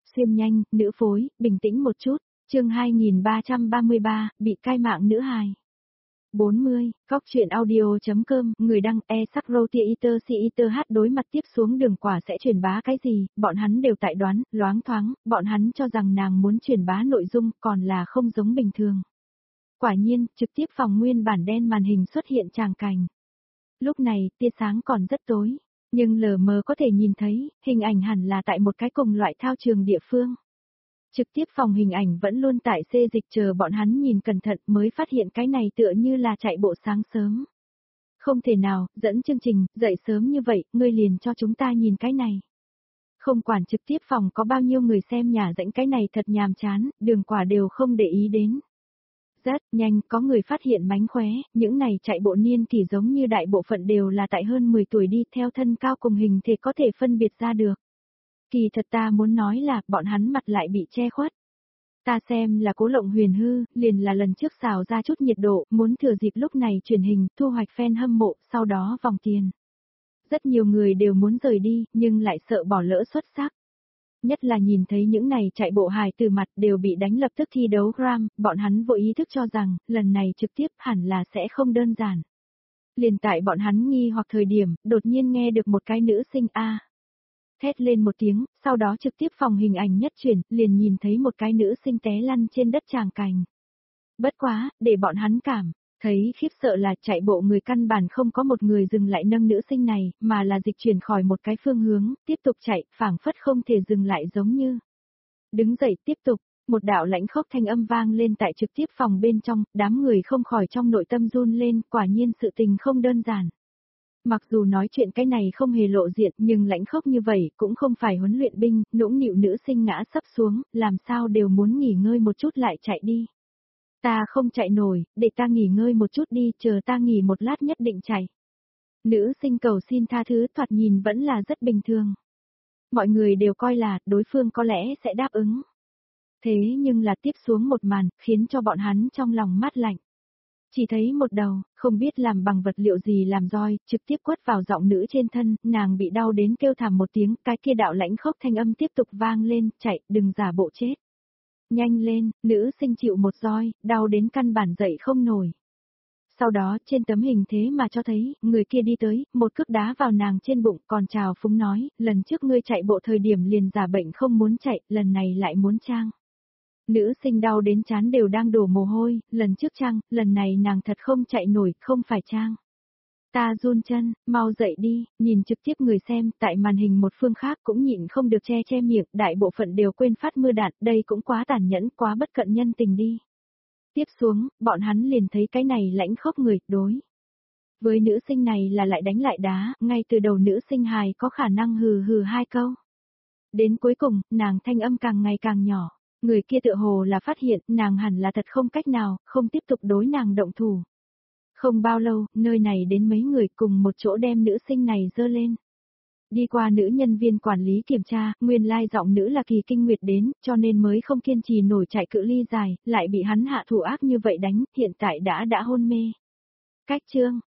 xuyên nhanh, nữ phối, bình tĩnh một chút. Chương 2333, bị cai mạng nữ hài. 40, Cóc truyện audio.com, người đăng e-sắc-rô-tia-iter si-iter hát đối mặt tiếp xuống đường quả sẽ truyền bá cái gì, bọn hắn đều tại đoán, loáng thoáng, bọn hắn cho rằng nàng muốn truyền bá nội dung còn là không giống bình thường. Quả nhiên, trực tiếp phòng nguyên bản đen màn hình xuất hiện tràng cảnh. Lúc này, tia sáng còn rất tối, nhưng lờ mờ có thể nhìn thấy, hình ảnh hẳn là tại một cái cùng loại thao trường địa phương. Trực tiếp phòng hình ảnh vẫn luôn tại xê dịch chờ bọn hắn nhìn cẩn thận mới phát hiện cái này tựa như là chạy bộ sáng sớm. Không thể nào, dẫn chương trình, dậy sớm như vậy, ngươi liền cho chúng ta nhìn cái này. Không quản trực tiếp phòng có bao nhiêu người xem nhà rãnh cái này thật nhàm chán, đường quả đều không để ý đến. Rất nhanh có người phát hiện mánh khóe, những này chạy bộ niên thì giống như đại bộ phận đều là tại hơn 10 tuổi đi theo thân cao cùng hình thể có thể phân biệt ra được. Kỳ thật ta muốn nói là bọn hắn mặt lại bị che khuất. Ta xem là Cố Lộng Huyền hư, liền là lần trước xào ra chút nhiệt độ, muốn thừa dịp lúc này truyền hình, thu hoạch fan hâm mộ, sau đó vòng tiền. Rất nhiều người đều muốn rời đi, nhưng lại sợ bỏ lỡ xuất sắc. Nhất là nhìn thấy những này chạy bộ hài từ mặt đều bị đánh lập tức thi đấu gram, bọn hắn vô ý thức cho rằng, lần này trực tiếp hẳn là sẽ không đơn giản. Liền tại bọn hắn nghi hoặc thời điểm, đột nhiên nghe được một cái nữ sinh A. Thét lên một tiếng, sau đó trực tiếp phòng hình ảnh nhất chuyển, liền nhìn thấy một cái nữ sinh té lăn trên đất tràng cành. Bất quá, để bọn hắn cảm thấy khiếp sợ là chạy bộ người căn bản không có một người dừng lại nâng nữ sinh này, mà là dịch chuyển khỏi một cái phương hướng, tiếp tục chạy, phảng phất không thể dừng lại giống như. Đứng dậy tiếp tục, một đạo lãnh khốc thanh âm vang lên tại trực tiếp phòng bên trong, đám người không khỏi trong nội tâm run lên, quả nhiên sự tình không đơn giản. Mặc dù nói chuyện cái này không hề lộ diện nhưng lãnh khốc như vậy cũng không phải huấn luyện binh, nũng nịu nữ sinh ngã sấp xuống, làm sao đều muốn nghỉ ngơi một chút lại chạy đi. Ta không chạy nổi, để ta nghỉ ngơi một chút đi, chờ ta nghỉ một lát nhất định chạy. Nữ sinh cầu xin tha thứ thoạt nhìn vẫn là rất bình thường. Mọi người đều coi là đối phương có lẽ sẽ đáp ứng. Thế nhưng là tiếp xuống một màn, khiến cho bọn hắn trong lòng mát lạnh. Chỉ thấy một đầu, không biết làm bằng vật liệu gì làm roi, trực tiếp quất vào giọng nữ trên thân, nàng bị đau đến kêu thảm một tiếng, cái kia đạo lãnh khốc thanh âm tiếp tục vang lên, chạy, đừng giả bộ chết. Nhanh lên, nữ sinh chịu một roi, đau đến căn bản dậy không nổi. Sau đó, trên tấm hình thế mà cho thấy, người kia đi tới, một cước đá vào nàng trên bụng, còn chào phúng nói, lần trước ngươi chạy bộ thời điểm liền giả bệnh không muốn chạy, lần này lại muốn trang. Nữ sinh đau đến chán đều đang đổ mồ hôi, lần trước trang, lần này nàng thật không chạy nổi, không phải trang. Ta run chân, mau dậy đi, nhìn trực tiếp người xem, tại màn hình một phương khác cũng nhịn không được che miệng, đại bộ phận đều quên phát mưa đạn, đây cũng quá tàn nhẫn, quá bất cận nhân tình đi. Tiếp xuống, bọn hắn liền thấy cái này lãnh khốc người, đối. Với nữ sinh này là lại đánh lại đá, ngay từ đầu nữ sinh hài có khả năng hừ hừ hai câu. Đến cuối cùng, nàng thanh âm càng ngày càng nhỏ. Người kia tựa hồ là phát hiện nàng hẳn là thật không cách nào, không tiếp tục đối nàng động thủ. Không bao lâu, nơi này đến mấy người cùng một chỗ đem nữ sinh này dơ lên. Đi qua nữ nhân viên quản lý kiểm tra, nguyên lai giọng nữ là Kỳ Kinh Nguyệt đến, cho nên mới không kiên trì nổi chạy cự ly dài, lại bị hắn hạ thủ ác như vậy đánh, hiện tại đã hôn mê. Cách chương,